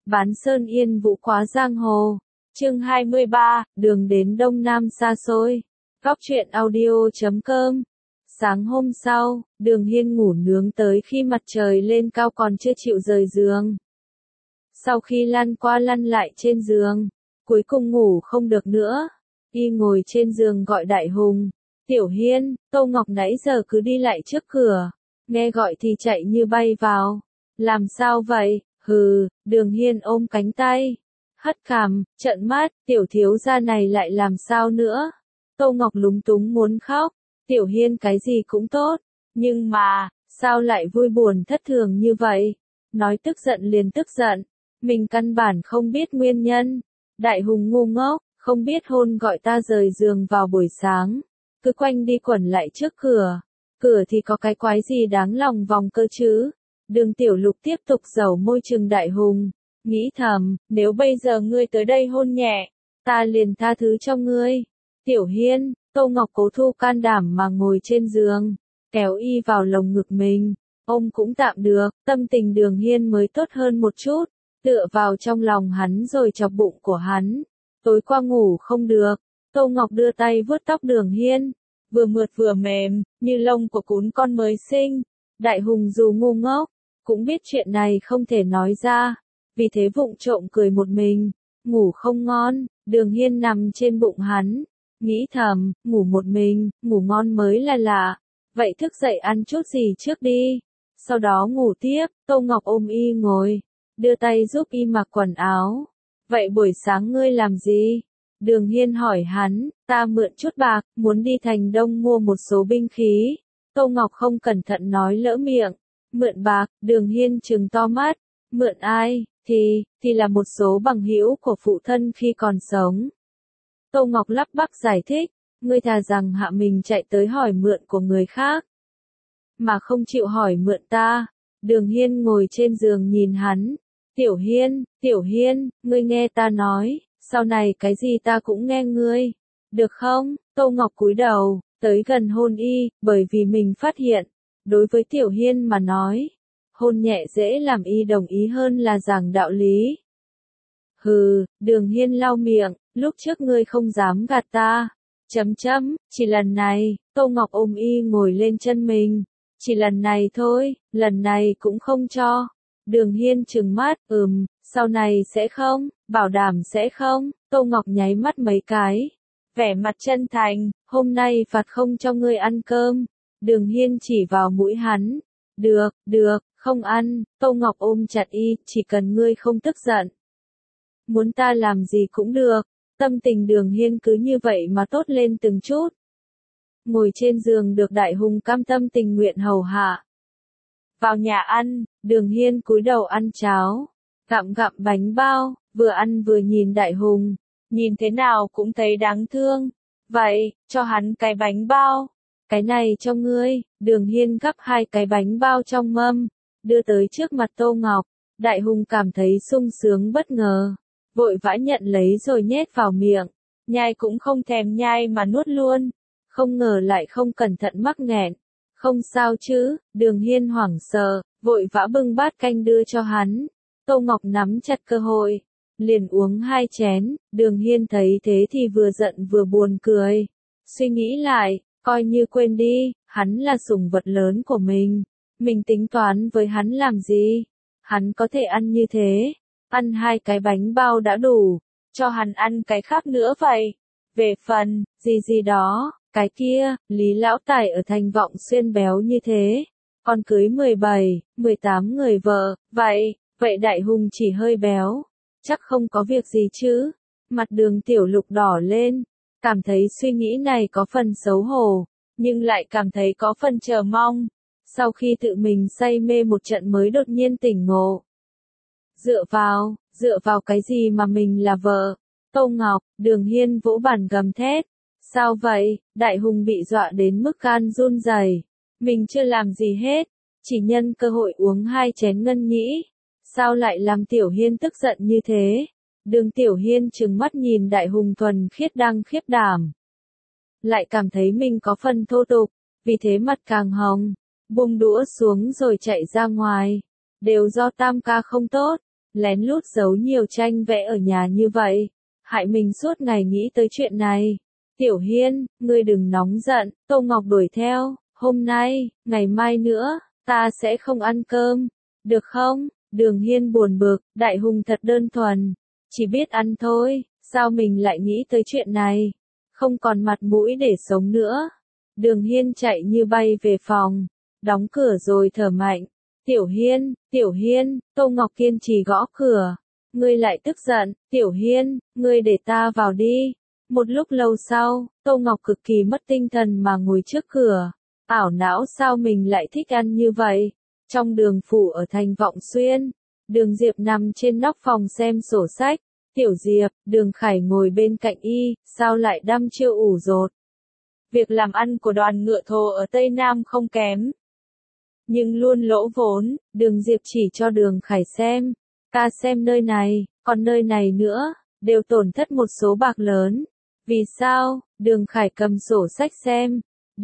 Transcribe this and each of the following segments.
Bán sơn yên vũ quá giang hồ. Chương 23, đường đến Đông Nam xa xôi. Góc truyện audio.com. Sáng hôm sau, Đường Hiên ngủ nướng tới khi mặt trời lên cao còn chưa chịu rời giường. Sau khi lăn qua lăn lại trên giường, cuối cùng ngủ không được nữa. Y ngồi trên giường gọi Đại Hùng. Tiểu Hiên, Tô Ngọc nãy giờ cứ đi lại trước cửa. Nghe gọi thì chạy như bay vào. Làm sao vậy? Hừ, Đường Hiên ôm cánh tay. Hất cằm, trợn mắt, tiểu thiếu gia này lại làm sao nữa? Tô Ngọc lúng túng muốn khóc. Tiểu Hiên cái gì cũng tốt. Nhưng mà, sao lại vui buồn thất thường như vậy? Nói tức giận liền tức giận. Mình căn bản không biết nguyên nhân. Đại Hùng ngu ngốc, không biết hôn gọi ta rời giường vào buổi sáng. Cứ quanh đi quẩn lại trước cửa. Cửa thì có cái quái gì đáng lòng vòng cơ chứ? Đường Tiểu Lục tiếp tục dẩu môi trừng Đại Hùng. Nghĩ thầm, nếu bây giờ ngươi tới đây hôn nhẹ, ta liền tha thứ cho ngươi. Tiểu Hiên, Tô Ngọc cố thu can đảm mà ngồi trên giường, kéo y vào lồng ngực mình. Ôm cũng tạm được, tâm tình Đường Hiên mới tốt hơn một chút. Tựa vào trong lòng hắn rồi chọc bụng của hắn. Tối qua ngủ không được. Tô Ngọc đưa tay vuốt tóc Đường Hiên. Vừa mượt vừa mềm, như lông của cún con mới sinh. Đại Hùng dù ngu ngốc, cũng biết chuyện này không thể nói ra. Vì thế vụng trộm cười một mình. Ngủ không ngon, Đường Hiên nằm trên bụng hắn. Nghĩ thầm, ngủ một mình, ngủ ngon mới là lạ. Vậy thức dậy ăn chút gì trước đi. Sau đó ngủ tiếp, Tô Ngọc ôm y ngồi. Đưa tay giúp y mặc quần áo. Vậy buổi sáng ngươi làm gì? Đường Hiên hỏi hắn, ta mượn chút bạc, muốn đi thành Đông mua một số binh khí. Tô Ngọc không cẩn thận nói lỡ miệng. Mượn bạc, Đường Hiên trừng to mắt. Mượn ai? Thì là một số bằng hữu của phụ thân khi còn sống. Tô Ngọc lắp bắp giải thích, ngươi thà rằng hạ mình chạy tới hỏi mượn của người khác, mà không chịu hỏi mượn ta. Đường Hiên ngồi trên giường nhìn hắn. Tiểu Hiên, ngươi nghe ta nói, sau này cái gì ta cũng nghe ngươi. Được không? Tô Ngọc cúi đầu, tới gần hôn y, bởi vì mình phát hiện, đối với Tiểu Hiên mà nói, hôn nhẹ dễ làm y đồng ý hơn là giảng đạo lý. Hừ, Đường Hiên lau miệng, lúc trước ngươi không dám gạt ta. Chỉ lần này, Tô Ngọc ôm y ngồi lên chân mình. Chỉ lần này thôi, lần này cũng không cho. Đường Hiên trừng mắt, sau này sẽ không, bảo đảm sẽ không. Tô Ngọc nháy mắt mấy cái. Vẻ mặt chân thành, hôm nay phạt không cho ngươi ăn cơm. Đường Hiên chỉ vào mũi hắn. Được, không ăn. Tô Ngọc ôm chặt y, chỉ cần ngươi không tức giận. Muốn ta làm gì cũng được. Tâm tình Đường Hiên cứ như vậy mà tốt lên từng chút. Ngồi trên giường được Đại Hùng cam tâm tình nguyện hầu hạ. Vào nhà ăn, Đường Hiên cúi đầu ăn cháo, gặm bánh bao, vừa ăn vừa nhìn Đại Hùng, nhìn thế nào cũng thấy đáng thương. Vậy, cho hắn cái bánh bao. Cái này cho ngươi. Đường Hiên gắp 2 cái bánh bao trong mâm, đưa tới trước mặt Tô Ngọc. Đại Hùng cảm thấy sung sướng bất ngờ, vội vã nhận lấy rồi nhét vào miệng, nhai cũng không thèm nhai mà nuốt luôn. Không ngờ lại không cẩn thận mắc nghẹn. Không sao chứ? Đường Hiên hoảng sợ, vội vã bưng bát canh đưa cho hắn. Tô Ngọc nắm chặt cơ hội, liền uống 2 chén. Đường Hiên thấy thế thì vừa giận vừa buồn cười. Suy nghĩ lại, coi như quên đi, hắn là sủng vật lớn của mình tính toán với hắn làm gì? Hắn có thể ăn như thế, ăn 2 cái bánh bao đã đủ, cho hắn ăn cái khác nữa vậy. Về phần, gì đó, cái kia, Lý Lão Tài ở Thành Vọng Xuyên béo như thế, còn cưới 17, 18 người vợ, vậy Đại Hùng chỉ hơi béo, chắc không có việc gì chứ. Mặt Đường Tiểu Lục đỏ lên, cảm thấy suy nghĩ này có phần xấu hổ, nhưng lại cảm thấy có phần chờ mong. Sau khi tự mình say mê một trận mới đột nhiên tỉnh ngộ. Dựa vào cái gì mà mình là vợ? Tô Ngọc, Đường Hiên vỗ bàn gầm thét. Sao vậy? Đại Hùng bị dọa đến mức gan run rẩy. Mình chưa làm gì hết, chỉ nhân cơ hội uống 2 chén ngân nhĩ. Sao lại làm Tiểu Hiên tức giận như thế? Đường Tiểu Hiên trừng mắt nhìn Đại Hùng thuần khiết đang khiếp đảm. Lại cảm thấy mình có phần thô tục, vì thế mặt càng hồng, buông đũa xuống rồi chạy ra ngoài. Đều do Tam ca không tốt, lén lút giấu nhiều tranh vẽ ở nhà như vậy, hại mình suốt ngày nghĩ tới chuyện này. Tiểu Hiên, ngươi đừng nóng giận, Tô Ngọc đuổi theo, hôm nay, ngày mai nữa, ta sẽ không ăn cơm, được không? Đường Hiên buồn bực, Đại Hùng thật đơn thuần, chỉ biết ăn thôi, sao mình lại nghĩ tới chuyện này, không còn mặt mũi để sống nữa. Đường Hiên chạy như bay về phòng, đóng cửa rồi thở mạnh. Tiểu Hiên, Tô Ngọc kiên trì gõ cửa. Ngươi lại tức giận, Tiểu Hiên, ngươi để ta vào đi. Một lúc lâu sau, Tô Ngọc cực kỳ mất tinh thần mà ngồi trước cửa. Ảo não sao mình lại thích ăn như vậy. Trong Đường phủ ở thành Vọng Xuyên, Đường Diệp nằm trên nóc phòng xem sổ sách. Tiểu Diệp, Đường Khải ngồi bên cạnh y, sao lại đăm chiêu ủ rột. Việc làm ăn của đoàn ngựa thồ ở Tây Nam không kém, nhưng luôn lỗ vốn. Đường Diệp chỉ cho Đường Khải xem. Ca xem nơi này, còn nơi này nữa, đều tổn thất một số bạc lớn. Vì sao? Đường Khải cầm sổ sách xem.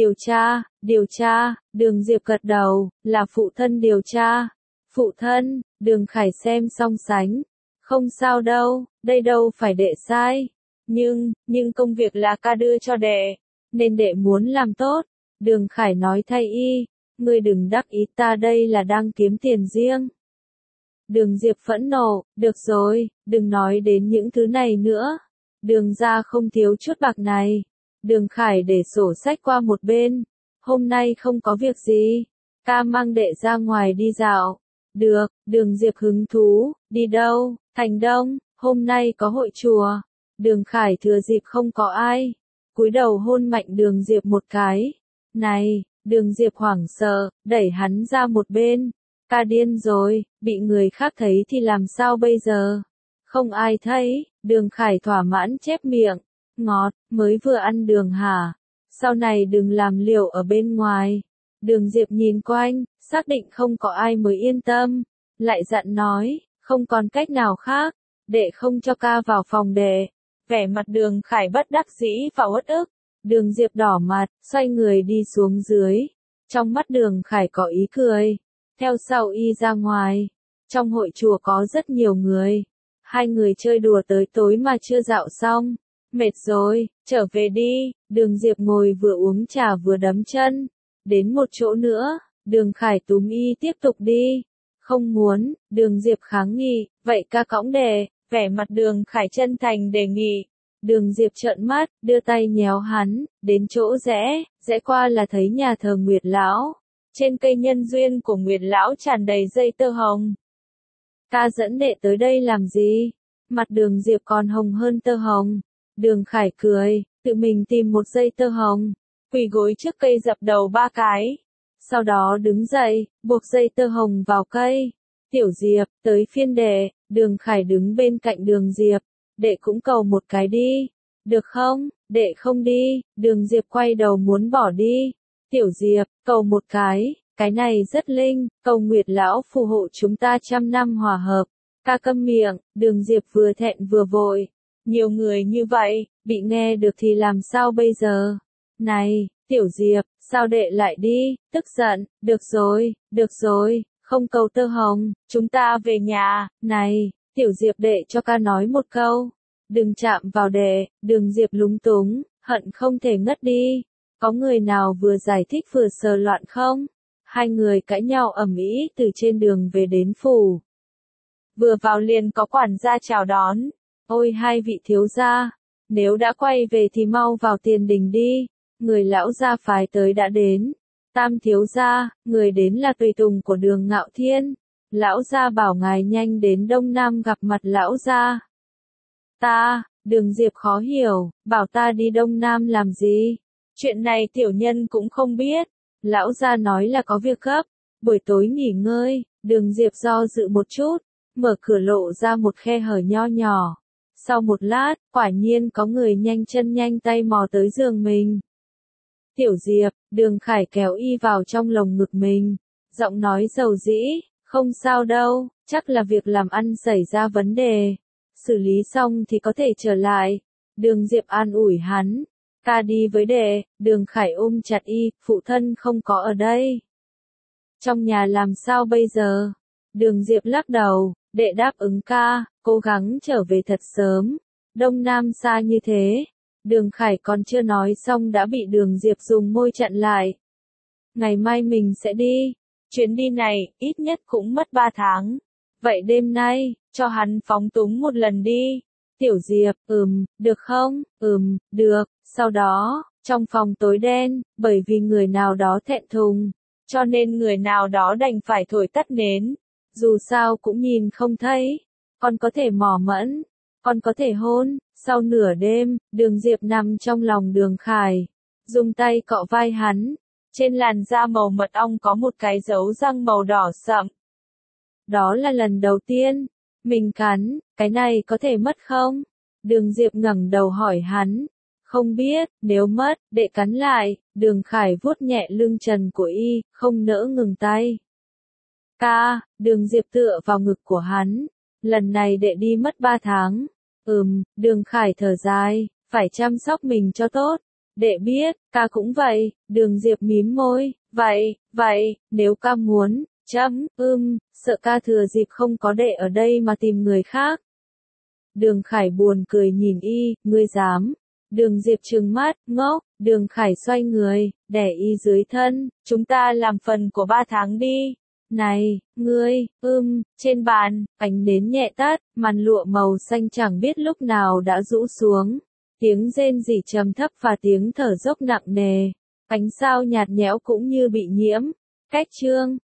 Điều tra, Đường Diệp gật đầu, là phụ thân điều tra. Phụ thân, Đường Khải xem song sánh. Không sao đâu, đây đâu phải đệ sai. Nhưng công việc là ca đưa cho đệ, nên đệ muốn làm tốt. Đường Khải nói thay y, ngươi đừng đắc ý, ta đây là đang kiếm tiền riêng. Đường Diệp phẫn nộ, được rồi, đừng nói đến những thứ này nữa. Đường gia không thiếu chút bạc này. Đường Khải để sổ sách qua một bên. Hôm nay không có việc gì, ca mang đệ ra ngoài đi dạo. Được, Đường Diệp hứng thú, đi đâu? Thành Đông, hôm nay có hội chùa. Đường Khải thừa dịp không có ai, cúi đầu hôn mạnh Đường Diệp một cái. Này, Đường Diệp hoảng sợ, đẩy hắn ra một bên. Ca điên rồi, bị người khác thấy thì làm sao bây giờ? Không ai thấy. Đường Khải thỏa mãn chép miệng. Ngọt, mới vừa ăn đường hả? Sau này đừng làm liều ở bên ngoài. Đường Diệp nhìn quanh, xác định không có ai mới yên tâm. Lại dặn nói, không còn cách nào khác, đệ không cho ca vào phòng đệ. Vẻ mặt Đường Khải bất đắc dĩ và uất ức. Đường Diệp đỏ mặt, xoay người đi xuống dưới. Trong mắt Đường Khải có ý cười. Theo sau y ra ngoài. Trong hội chùa có rất nhiều người. Hai người chơi đùa tới tối mà chưa dạo xong. Mệt rồi, trở về đi. Đường Diệp ngồi vừa uống trà vừa đấm chân. Đến một chỗ nữa, Đường Khải túm y tiếp tục đi. Không muốn. Đường Diệp kháng nghị, vậy ca cõng đệ. Vẻ mặt Đường Khải chân thành đề nghị. Đường Diệp trợn mắt, đưa tay nhéo hắn, đến chỗ rẽ qua là thấy nhà thờ Nguyệt Lão. Trên cây nhân duyên của Nguyệt Lão tràn đầy dây tơ hồng. Ca dẫn đệ tới đây làm gì? Mặt Đường Diệp còn hồng hơn tơ hồng. Đường Khải cười, tự mình tìm một dây tơ hồng, quỳ gối trước cây dập đầu 3 cái. Sau đó đứng dậy, buộc dây tơ hồng vào cây. Tiểu Diệp, tới phiên đệ. Đường Khải đứng bên cạnh Đường Diệp. Đệ cũng cầu một cái đi. Được không? Đệ không đi. Đường Diệp quay đầu muốn bỏ đi. Tiểu Diệp, cầu một cái này rất linh, cầu Nguyệt Lão phù hộ chúng ta 100 năm hòa hợp. Ca câm miệng. Đường Diệp vừa thẹn vừa vội. Nhiều người như vậy, bị nghe được thì làm sao bây giờ? Này, Tiểu Diệp, sao đệ lại đi? Tức giận, được rồi, không cầu tơ hồng, chúng ta về nhà. Này, Tiểu Diệp, đệ cho ca nói một câu. Đừng chạm vào đệ. Đường Diệp lúng túng, hận không thể ngất đi. Có người nào vừa giải thích vừa sờ loạn không? Hai người cãi nhau ầm ĩ từ trên đường về đến phủ. Vừa vào liền có quản gia chào đón. Ôi hai vị thiếu gia, nếu đã quay về thì mau vào tiền đình đi. Người lão gia phái tới đã đến. Tam thiếu gia, người đến là tùy tùng của Đường Ngạo Thiên. Lão gia bảo ngài nhanh đến Đông Nam gặp mặt lão gia. Đường Diệp khó hiểu, bảo ta đi Đông Nam làm gì? Chuyện này tiểu nhân cũng không biết. Lão gia nói là có việc gấp, buổi tối nghỉ ngơi. Đường Diệp do dự một chút, mở cửa lộ ra một khe hở nho nhỏ. Sau một lát, quả nhiên có người nhanh chân nhanh tay mò tới giường mình. Tiểu Diệp, Đường Khải kéo y vào trong lồng ngực mình. Giọng nói dầu dĩ, không sao đâu, chắc là việc làm ăn xảy ra vấn đề. Xử lý xong thì có thể trở lại. Đường Diệp an ủi hắn. Ca đi với đệ. Đường Khải ôm chặt y, phụ thân không có ở đây. Trong nhà làm sao bây giờ? Đường Diệp lắc đầu, Đệ đáp ứng ca, cố gắng trở về thật sớm. Đông Nam xa như thế. Đường Khải còn chưa nói xong đã bị Đường Diệp dùng môi chặn lại. Ngày mai mình sẽ đi. Chuyến đi này, ít nhất cũng mất 3 tháng. Vậy đêm nay, cho hắn phóng túng một lần đi. Tiểu Diệp, được không? Được. Sau đó, trong phòng tối đen, bởi vì người nào đó thẹn thùng, cho nên người nào đó đành phải thổi tắt nến. Dù sao cũng nhìn không thấy. Còn có thể mỏ mẫm, còn có thể hôn. Sau nửa đêm, Đường Diệp nằm trong lòng Đường Khải, dùng tay cọ vai hắn. Trên làn da màu mật ong có một cái dấu răng màu đỏ sậm. Đó là lần đầu tiên mình cắn, cái này có thể mất không? Đường Diệp ngẩng đầu hỏi hắn. Không biết, nếu mất, đệ cắn lại. Đường Khải vuốt nhẹ lưng trần của y, không nỡ ngừng tay. Ca, Đường Diệp tựa vào ngực của hắn. Lần này đệ đi mất 3 tháng. Đường Khải thở dài, phải chăm sóc mình cho tốt. Đệ biết, ca cũng vậy. Đường Diệp mím môi. Vậy, nếu ca muốn, sợ ca thừa dịp không có đệ ở đây mà tìm người khác. Đường Khải buồn cười nhìn y, ngươi dám. Đường Diệp trừng mắt, ngốc. Đường Khải xoay người, đè y dưới thân, chúng ta làm phần của 3 tháng đi. Này, ngươi, trên bàn, ánh nến nhẹ tắt, màn lụa màu xanh chẳng biết lúc nào đã rũ xuống. Tiếng rên rỉ trầm thấp và tiếng thở dốc nặng nề. Ánh sao nhạt nhẽo cũng như bị nhiễm. Cách chương